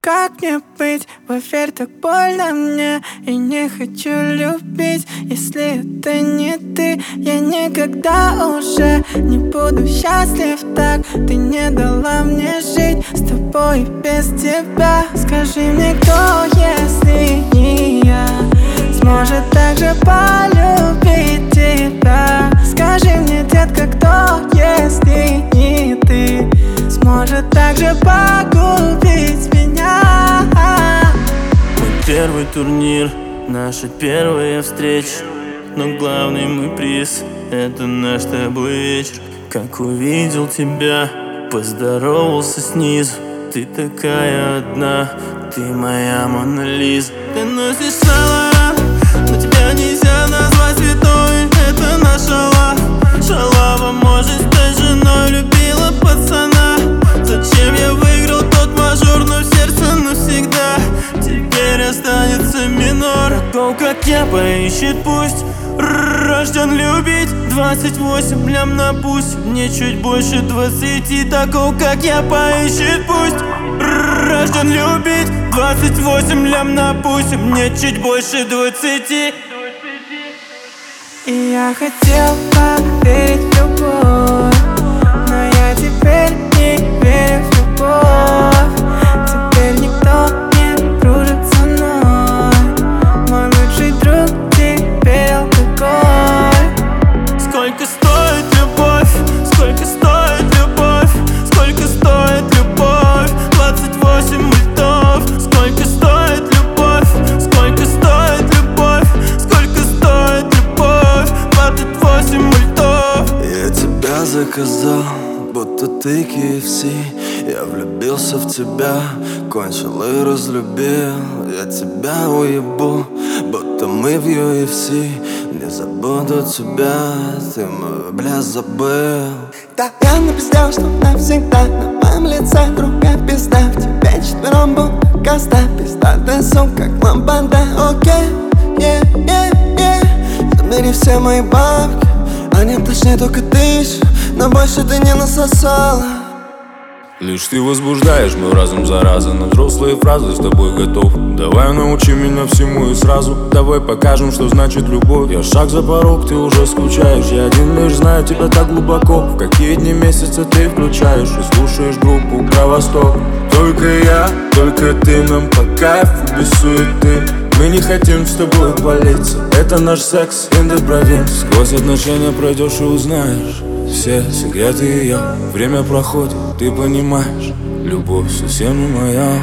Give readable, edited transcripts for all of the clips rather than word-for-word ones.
Как мне быть? Поверь, так больно мне. И не хочу любить, если это не ты. Я никогда уже не буду счастлив так. Ты не дала мне жить с тобой и без тебя. Скажи мне, кто, если не я, сможет так же полюбить тебя? Скажи мне, детка, кто, если не ты, сможет так же погубить меня? Мой первый турнир, наша первая встреча, но главный мой приз — это наш с тобой вечер. Как увидел тебя, поздоровался снизу. Ты такая одна, ты моя Мона Лиза. Ты носишь Saint Laurent, но тебя нельзя назвать святой. Это наша шалава, может стать женой. Любила пацана, зачем я выиграл тот мажор? Но в сердце навсегда теперь останется минор. Такого, как я, поищет пусть, рожден любить. 28 лям на пусть, мне чуть больше 20. Такого, как я, поищет пусть, рожден любить. 28 лям на пусть, мне чуть больше 20. И я хотел поверить в любовь, но я теперь не верю в любовь. Теперь никто не дружит со мной. Мой лучший друг теперь алкоголь. Сколько стоит любовь? Сколько стоит любовь? Сколько стоит любовь? 28 мультов. Сколько стоит любовь? Сколько стоит любовь? Сколько стоит любовь? 28 мультов. Я тебя заказал, будто ты KFC. Я влюбился в тебя, кончил и разлюбил. Я тебя уебу, будто мы в UFC. Не забуду тебя, ты мой, бля, забыл. Да, я напиздел, что навсегда на моем лице другая пизда. В тебе четвером будто каста, пиздатая сумка, как ламбада. Окей, забери все мои бабки, они точнее только тысяч, но больше ты не насосала. Лишь ты возбуждаешь мой разум, зараза. На взрослые фразы с тобой готов. Давай научи меня всему и сразу. Давай покажем, что значит любовь. Я шаг за порог, ты уже скучаешь. Я один лишь знаю тебя так глубоко. В какие дни месяца ты включаешь и слушаешь группу про Восток. Только я, только ты, нам по кайфу без суеты. Мы не хотим с тобой палиться, это наш секс in the province. Сквозь отношения пройдешь и узнаешь все секреты ее. Время проходит, ты понимаешь, любовь совсем не моя.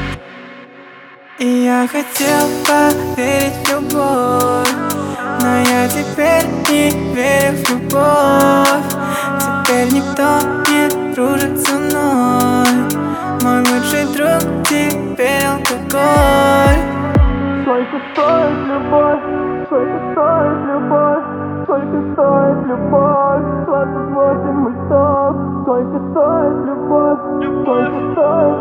И я хотел поверить в любовь, но я теперь не верю в любовь. Теперь никто не дружит со мной. Мой лучший друг теперь алкоголь. Сколько стоит любовь? Сколько стоит любовь? Сколько стоит любовь? 28 мультов. Сколько стоит любовь? Сколько стоит